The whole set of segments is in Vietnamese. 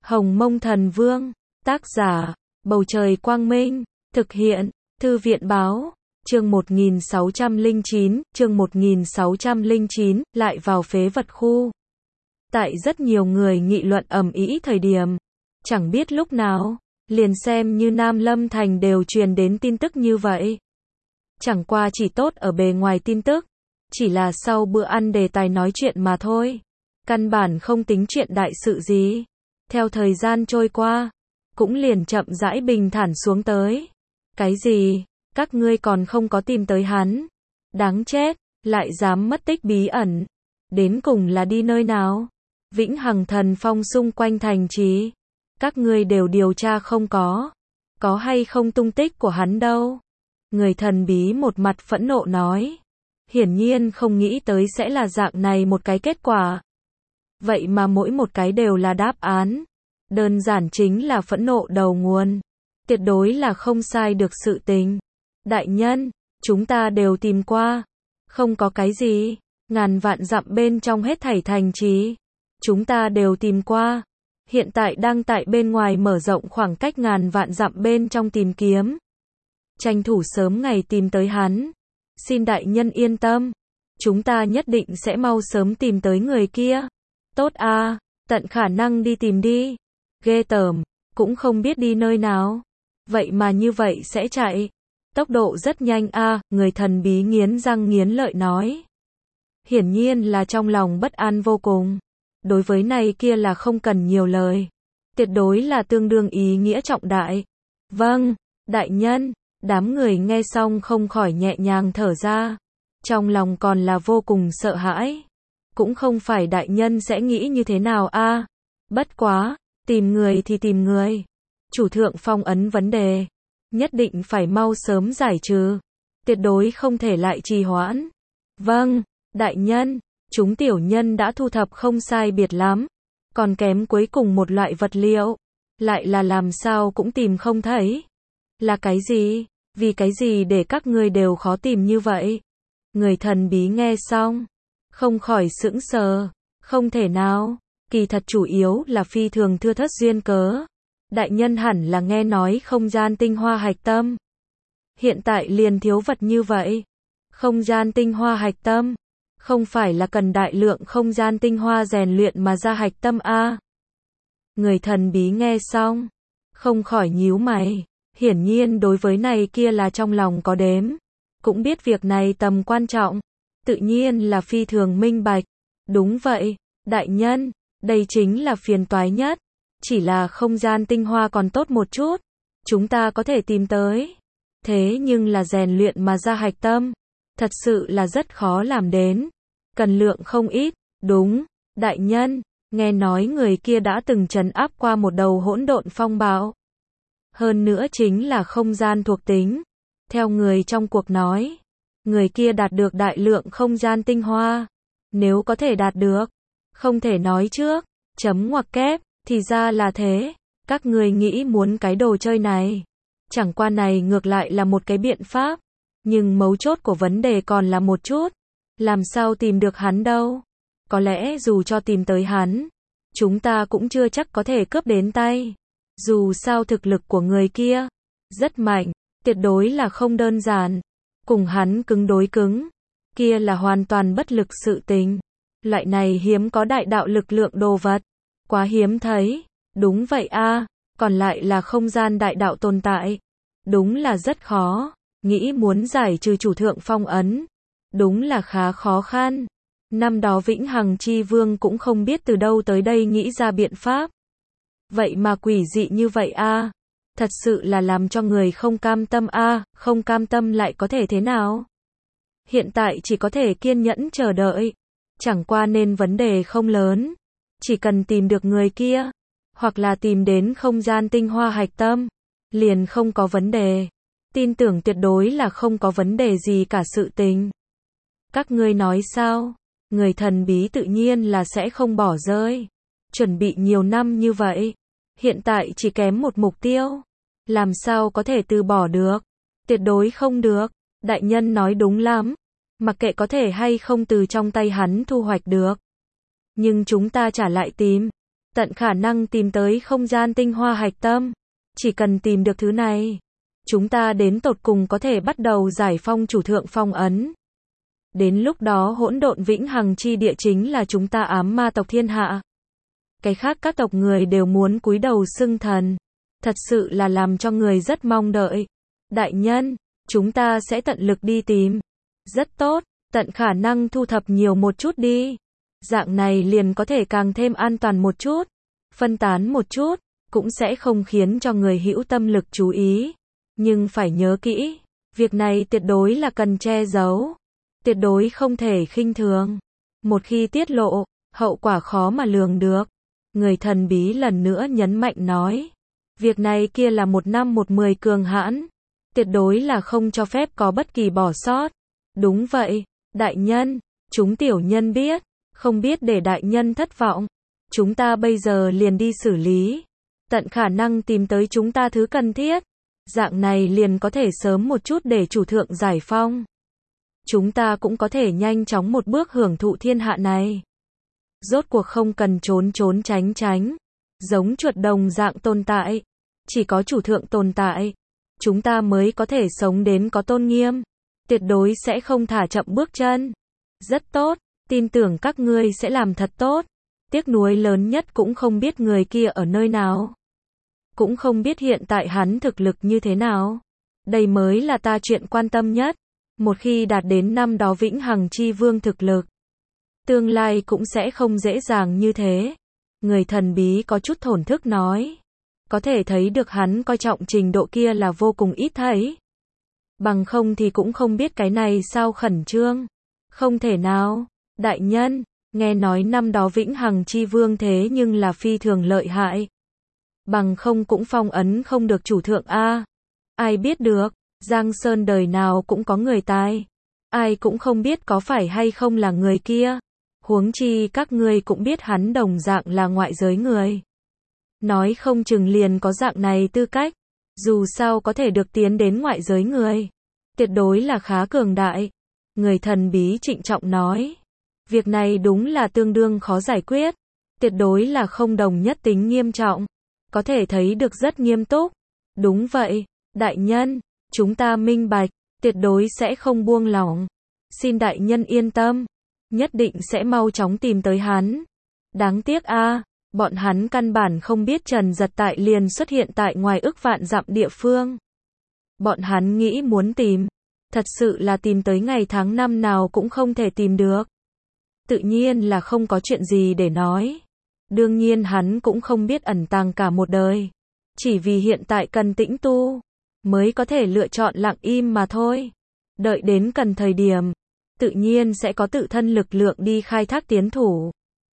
Hồng Mông Thần Vương, tác giả, Bầu Trời Quang Minh, thực hiện, Thư viện Báo, chương 1609, lại vào phế vật khu. Tại rất nhiều người nghị luận ầm ĩ thời điểm, chẳng biết lúc nào, liền xem như Nam Lâm Thành đều truyền đến tin tức như vậy. Chẳng qua chỉ tốt ở bề ngoài tin tức, chỉ là sau bữa ăn đề tài nói chuyện mà thôi. Căn bản không tính chuyện đại sự gì. Theo thời gian trôi qua, cũng liền chậm rãi bình thản xuống tới. Cái gì? Các ngươi còn không có tìm tới hắn. Đáng chết, lại dám mất tích bí ẩn. Đến cùng là đi nơi nào? Vĩnh Hằng Thần Phong xung quanh thành trì. Các ngươi đều điều tra không có. Có hay không tung tích của hắn đâu? Người thần bí một mặt phẫn nộ nói. Hiển nhiên không nghĩ tới sẽ là dạng này một cái kết quả. Vậy mà mỗi một cái đều là đáp án. Đơn giản chính là phẫn nộ đầu nguồn. Tuyệt đối là không sai được sự tình. Đại nhân, chúng ta đều tìm qua. Không có cái gì. Ngàn vạn dặm bên trong hết thảy thành trì. Chúng ta đều tìm qua. Hiện tại đang tại bên ngoài mở rộng khoảng cách ngàn vạn dặm bên trong tìm kiếm. Tranh thủ sớm ngày tìm tới hắn. Xin đại nhân yên tâm. Chúng ta nhất định sẽ mau sớm tìm tới người kia. Tốt a, tận khả năng đi tìm đi. Ghê tởm, cũng không biết đi nơi nào. Vậy mà như vậy sẽ chạy. Tốc độ rất nhanh a, người thần bí nghiến răng nghiến lợi nói. Hiển nhiên là trong lòng bất an vô cùng. Đối với này kia là không cần nhiều lời. Tuyệt đối là tương đương ý nghĩa trọng đại. Vâng, đại nhân, đám người nghe xong không khỏi nhẹ nhàng thở ra. Trong lòng còn là vô cùng sợ hãi. Cũng không phải đại nhân sẽ nghĩ như thế nào a. Bất quá, tìm người thì tìm người. Chủ thượng phong ấn vấn đề. Nhất định phải mau sớm giải trừ. Tuyệt đối không thể lại trì hoãn. Vâng, đại nhân, chúng tiểu nhân đã thu thập không sai biệt lắm. Còn kém cuối cùng một loại vật liệu. Lại là làm sao cũng tìm không thấy. Là cái gì? Vì cái gì để các ngươi đều khó tìm như vậy? Người thần bí nghe xong. Không khỏi sững sờ. Không thể nào. Kỳ thật chủ yếu là phi thường thưa thớt duyên cớ. Đại nhân hẳn là nghe nói không gian tinh hoa hạch tâm. Hiện tại liền thiếu vật như vậy. Không gian tinh hoa hạch tâm. Không phải là cần đại lượng không gian tinh hoa rèn luyện mà ra hạch tâm a. Người thần bí nghe xong. Không khỏi nhíu mày. Hiển nhiên đối với này kia là trong lòng có đếm. Cũng biết việc này tầm quan trọng. Tự nhiên là phi thường minh bạch. Đúng vậy, đại nhân, đây chính là phiền toái nhất. Chỉ là không gian tinh hoa còn tốt một chút. Chúng ta có thể tìm tới. Thế nhưng là rèn luyện mà ra hạch tâm. Thật sự là rất khó làm đến. Cần lượng không ít. Đúng, đại nhân, nghe nói người kia đã từng trấn áp qua một đầu hỗn độn phong bạo. Hơn nữa chính là không gian thuộc tính. Theo người trong cuộc nói, người kia đạt được đại lượng không gian tinh hoa. Nếu có thể đạt được, không thể nói trước, chấm ngoặc kép, thì ra là thế. Các người nghĩ muốn cái đồ chơi này. Chẳng qua này ngược lại là một cái biện pháp. Nhưng mấu chốt của vấn đề còn là một chút. Làm sao tìm được hắn đâu? Có lẽ dù cho tìm tới hắn, chúng ta cũng chưa chắc có thể cướp đến tay. Dù sao thực lực của người kia rất mạnh, tuyệt đối là không đơn giản. Cùng hắn cứng đối cứng, kia là hoàn toàn bất lực sự tình. Loại này hiếm có đại đạo lực lượng đồ vật, quá hiếm thấy. Đúng vậy a, còn lại là không gian đại đạo tồn tại. Đúng là rất khó, nghĩ muốn giải trừ chủ thượng phong ấn. Đúng là khá khó khăn. Năm đó Vĩnh Hằng Chi Vương cũng không biết từ đâu tới đây nghĩ ra biện pháp. Vậy mà quỷ dị như vậy a. Thật sự là làm cho người không cam tâm a, không cam tâm lại có thể thế nào? Hiện tại chỉ có thể kiên nhẫn chờ đợi. Chẳng qua nên vấn đề không lớn. Chỉ cần tìm được người kia, hoặc là tìm đến không gian tinh hoa hạch tâm, liền không có vấn đề. Tin tưởng tuyệt đối là không có vấn đề gì cả sự tình. Các ngươi nói sao? Người thần bí tự nhiên là sẽ không bỏ rơi. Chuẩn bị nhiều năm như vậy. Hiện tại chỉ kém một mục tiêu. Làm sao có thể từ bỏ được? Tuyệt đối không được. Đại nhân nói đúng lắm. Mặc kệ có thể hay không từ trong tay hắn thu hoạch được. Nhưng chúng ta trả lại tìm. tận khả năng tìm tới không gian tinh hoa hạch tâm. Chỉ cần tìm được thứ này, chúng ta đến tột cùng có thể bắt đầu giải phong chủ thượng phong ấn. Đến lúc đó hỗn độn vĩnh hằng chi địa chính là chúng ta ám ma tộc thiên hạ. Cái khác các tộc người đều muốn cúi đầu xưng thần. Thật sự là làm cho người rất mong đợi. Đại nhân, chúng ta sẽ tận lực đi tìm. Rất tốt, tận khả năng thu thập nhiều một chút đi. Dạng này liền có thể càng thêm an toàn một chút. Phân tán một chút, cũng sẽ không khiến cho người hữu tâm lực chú ý. Nhưng phải nhớ kỹ, việc này tuyệt đối là cần che giấu. Tuyệt đối không thể khinh thường. Một khi tiết lộ, hậu quả khó mà lường được. Người thần bí lần nữa nhấn mạnh nói. Việc này kia là 1 năm 110 cường hãn. Tuyệt đối là không cho phép có bất kỳ bỏ sót. Đúng vậy, đại nhân, chúng tiểu nhân biết, không biết để đại nhân thất vọng. Chúng ta bây giờ liền đi xử lý. Tận khả năng tìm tới chúng ta thứ cần thiết. Dạng này liền có thể sớm một chút để chủ thượng giải phong. Chúng ta cũng có thể nhanh chóng một bước hưởng thụ thiên hạ này. Rốt cuộc không cần trốn trốn tránh tránh. Giống chuột đồng dạng tồn tại. Chỉ có chủ thượng tồn tại. Chúng ta mới có thể sống đến có tôn nghiêm. Tuyệt đối sẽ không thả chậm bước chân. Rất tốt, tin tưởng các ngươi sẽ làm thật tốt. Tiếc nuối lớn nhất cũng không biết người kia ở nơi nào. Cũng không biết hiện tại hắn thực lực như thế nào. Đây mới là ta chuyện quan tâm nhất. Một khi đạt đến năm đó vĩnh hằng chi vương thực lực, tương lai cũng sẽ không dễ dàng như thế. Người thần bí có chút thổn thức nói. Có thể thấy được hắn coi trọng trình độ kia là vô cùng ít thấy. Bằng không thì cũng không biết cái này sao khẩn trương. Không thể nào. Đại nhân, nghe nói năm đó vĩnh hằng chi vương thế nhưng là phi thường lợi hại. Bằng không cũng phong ấn không được chủ thượng a. Ai biết được, Giang Sơn đời nào cũng có người tài. Ai cũng không biết có phải hay không là người kia. Huống chi các ngươi cũng biết hắn đồng dạng là ngoại giới người. Nói không chừng liền có dạng này tư cách. Dù sao có thể được tiến đến ngoại giới người. Tuyệt đối là khá cường đại. Người thần bí trịnh trọng nói. Việc này đúng là tương đương khó giải quyết. Tuyệt đối là không đồng nhất tính nghiêm trọng. Có thể thấy được rất nghiêm túc. Đúng vậy, đại nhân, chúng ta minh bạch, tuyệt đối sẽ không buông lỏng. Xin đại nhân yên tâm, nhất định sẽ mau chóng tìm tới hắn. Đáng tiếc a, bọn hắn căn bản không biết Trần Giật Tại liền xuất hiện tại ngoài ức vạn dặm địa phương. Bọn hắn nghĩ muốn tìm, thật sự là tìm tới ngày tháng năm nào cũng không thể tìm được. Tự nhiên là không có chuyện gì để nói. Đương nhiên hắn cũng không biết ẩn tàng cả một đời. Chỉ vì hiện tại cần tĩnh tu, mới có thể lựa chọn lặng im mà thôi. Đợi đến cần thời điểm, tự nhiên sẽ có tự thân lực lượng đi khai thác tiến thủ.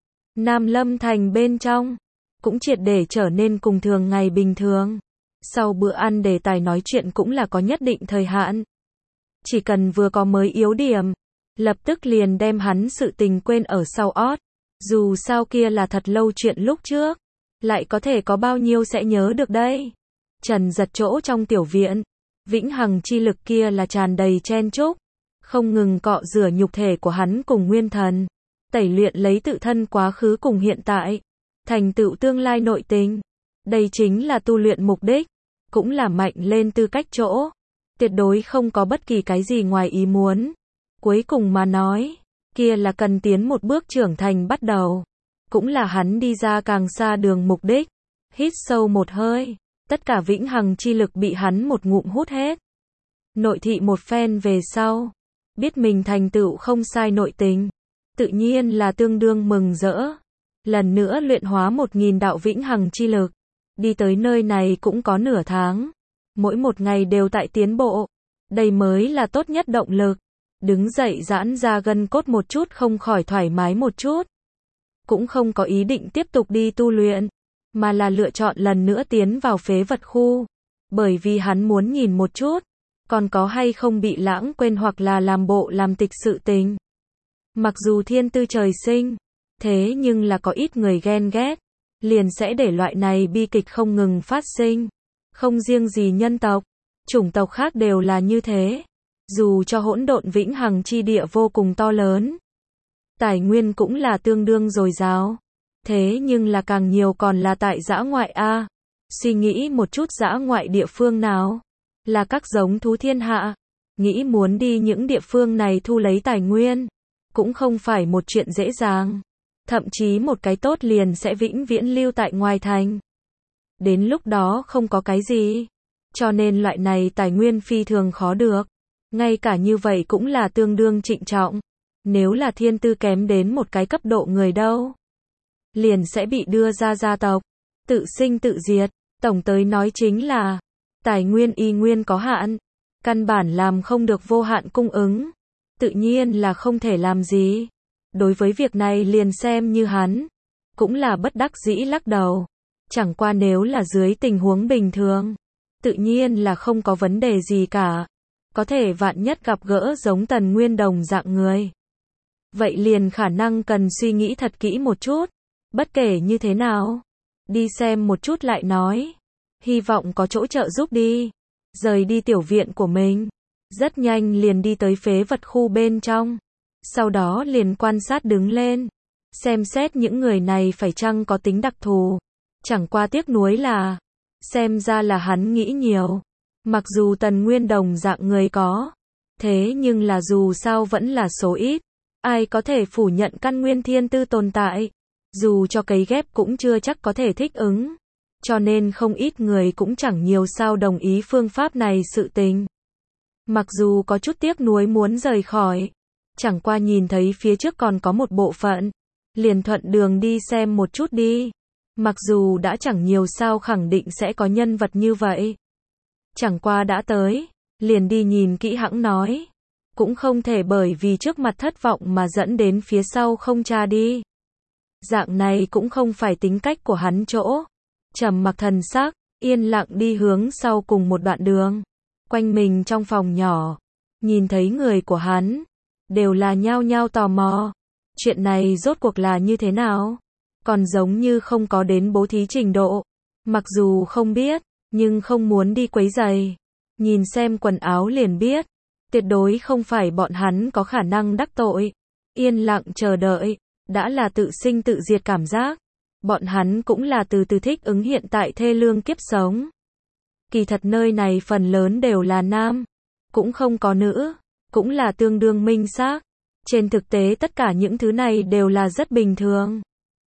Nam Lâm Thành bên trong, cũng triệt để trở nên cùng thường ngày bình thường. Sau bữa ăn đề tài nói chuyện cũng là có nhất định thời hạn. Chỉ cần vừa có mới yếu điểm, lập tức liền đem hắn sự tình quên ở sau ót. Dù sao kia là thật lâu chuyện lúc trước, lại có thể có bao nhiêu sẽ nhớ được đây. Trần Giật chỗ trong tiểu viện, vĩnh hằng chi lực kia là tràn đầy chen chúc, không ngừng cọ rửa nhục thể của hắn cùng nguyên thần, tẩy luyện lấy tự thân quá khứ cùng hiện tại, thành tựu tương lai nội tình. Đây chính là tu luyện mục đích, cũng là mạnh lên tư cách chỗ, tuyệt đối không có bất kỳ cái gì ngoài ý muốn. Cuối cùng mà nói, kia là cần tiến một bước trưởng thành bắt đầu, cũng là hắn đi ra càng xa đường mục đích. Hít sâu một hơi, tất cả vĩnh hằng chi lực bị hắn một ngụm hút hết. Nội thị một phen về sau, biết mình thành tựu không sai nội tình, tự nhiên là tương đương mừng rỡ. Lần nữa luyện hóa 1000 đạo vĩnh hằng chi lực, đi tới nơi này cũng có nửa tháng, mỗi một ngày đều tại tiến bộ, đây mới là tốt nhất động lực. Đứng dậy giãn ra gân cốt một chút không khỏi thoải mái một chút. Cũng không có ý định tiếp tục đi tu luyện, mà là lựa chọn lần nữa tiến vào phế vật khu. Bởi vì hắn muốn nhìn một chút, còn có hay không bị lãng quên hoặc là làm bộ làm tịch sự tình. Mặc dù thiên tư trời sinh, thế nhưng là có ít người ghen ghét, liền sẽ để loại này bi kịch không ngừng phát sinh. Không riêng gì nhân tộc, chủng tộc khác đều là như thế. Dù cho hỗn độn vĩnh hằng chi địa vô cùng to lớn, tài nguyên cũng là tương đương dồi dào, Thế nhưng là càng nhiều còn là tại dã ngoại a. Suy nghĩ một chút dã ngoại địa phương nào? Là các giống thú thiên hạ. Nghĩ muốn đi những địa phương này thu lấy tài nguyên. Cũng không phải một chuyện dễ dàng. Thậm chí một cái tốt liền sẽ vĩnh viễn lưu tại ngoài thành. Đến lúc đó không có cái gì. Cho nên loại này tài nguyên phi thường khó được. Ngay cả như vậy cũng là tương đương trịnh trọng. Nếu là thiên tư kém đến một cái cấp độ người đâu, liền sẽ bị đưa ra gia tộc, tự sinh tự diệt. Tổng tới nói chính là, tài nguyên y nguyên có hạn, căn bản làm không được vô hạn cung ứng, tự nhiên là không thể làm gì. Đối với việc này liền xem như hắn, cũng là bất đắc dĩ lắc đầu. Chẳng qua nếu là dưới tình huống bình thường, tự nhiên là không có vấn đề gì cả. Có thể vạn nhất gặp gỡ giống Tần Nguyên Đồng dạng người. Vậy liền khả năng cần suy nghĩ thật kỹ một chút. Bất kể như thế nào, đi xem một chút lại nói. Hy vọng có chỗ trợ giúp đi. Rời đi tiểu viện của mình. Rất nhanh liền đi tới phế vật khu bên trong. Sau đó liền quan sát đứng lên. Xem xét những người này phải chăng có tính đặc thù. Chẳng qua tiếc nuối là, xem ra là hắn nghĩ nhiều. Mặc dù Tần Nguyên Đồng dạng người có, thế nhưng là dù sao vẫn là số ít. Ai có thể phủ nhận căn nguyên thiên tư tồn tại. Dù cho cấy ghép cũng chưa chắc có thể thích ứng. Cho nên không ít người cũng chẳng nhiều sao đồng ý phương pháp này sự tình. Mặc dù có chút tiếc nuối muốn rời khỏi. Chẳng qua nhìn thấy phía trước còn có một bộ phận. Liền thuận đường đi xem một chút đi. Mặc dù đã chẳng nhiều sao khẳng định sẽ có nhân vật như vậy. Chẳng qua đã tới. Liền đi nhìn kỹ hãng nói. Cũng không thể bởi vì trước mặt thất vọng mà dẫn đến phía sau không tra đi. Dạng này cũng không phải tính cách của hắn chỗ. Trầm mặc thần sắc, yên lặng đi hướng sau cùng một đoạn đường. Quanh mình trong phòng nhỏ, nhìn thấy người của hắn, đều là nhao nhao tò mò. Chuyện này rốt cuộc là như thế nào? Còn giống như không có đến bố thí trình độ. Mặc dù không biết, nhưng không muốn đi quấy rầy. Nhìn xem quần áo liền biết. Tuyệt đối không phải bọn hắn có khả năng đắc tội. Yên lặng chờ đợi, đã là tự sinh tự diệt cảm giác. Bọn hắn cũng là từ từ thích ứng hiện tại thê lương kiếp sống. Kỳ thật nơi này phần lớn đều là nam, cũng không có nữ, cũng là tương đương minh xác. Trên thực tế tất cả những thứ này đều là rất bình thường.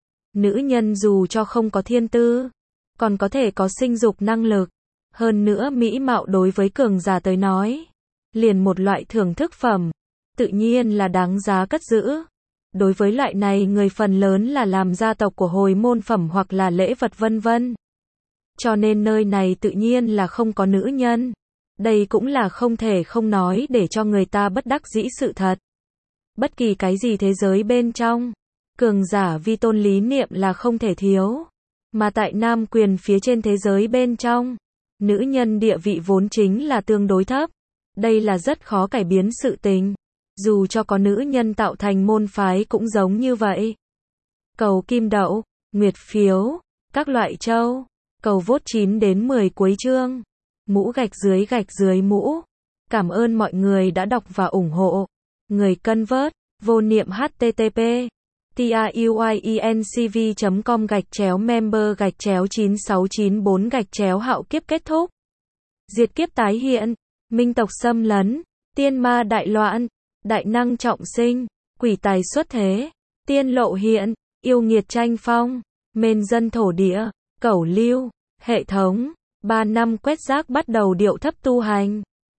Nữ nhân dù cho không có thiên tư, còn có thể có sinh dục năng lực. Hơn nữa mỹ mạo đối với cường giả tới nói, liền một loại thưởng thức phẩm, tự nhiên là đáng giá cất giữ. Đối với loại này người phần lớn là làm gia tộc của hồi môn phẩm hoặc là lễ vật vân vân. Cho nên nơi này tự nhiên là không có nữ nhân. Đây cũng là không thể không nói để cho người ta bất đắc dĩ sự thật. Bất kỳ cái gì thế giới bên trong, cường giả vi tôn lý niệm là không thể thiếu. Mà tại nam quyền phía trên thế giới bên trong, nữ nhân địa vị vốn chính là tương đối thấp. Đây là rất khó cải biến sự tình. Dù cho có nữ nhân tạo thành môn phái cũng giống như vậy. Cầu kim đậu, nguyệt phiếu, các loại châu. Cầu vote 9 đến 10 cuối chương. Mũ gạch dưới mũ. Cảm ơn mọi người đã đọc và ủng hộ. Người cân vớt, vô niệm http tayuyencv.com/member/9694 hạo kiếp kết thúc. Diệt kiếp tái hiện, minh tộc xâm lấn, tiên ma đại loạn, đại năng trọng sinh, quỷ tài xuất thế, tiên lộ hiện, yêu nghiệt tranh phong, mên dân thổ địa, cẩu lưu, hệ thống, 3 năm quét rác bắt đầu điệu thấp tu hành.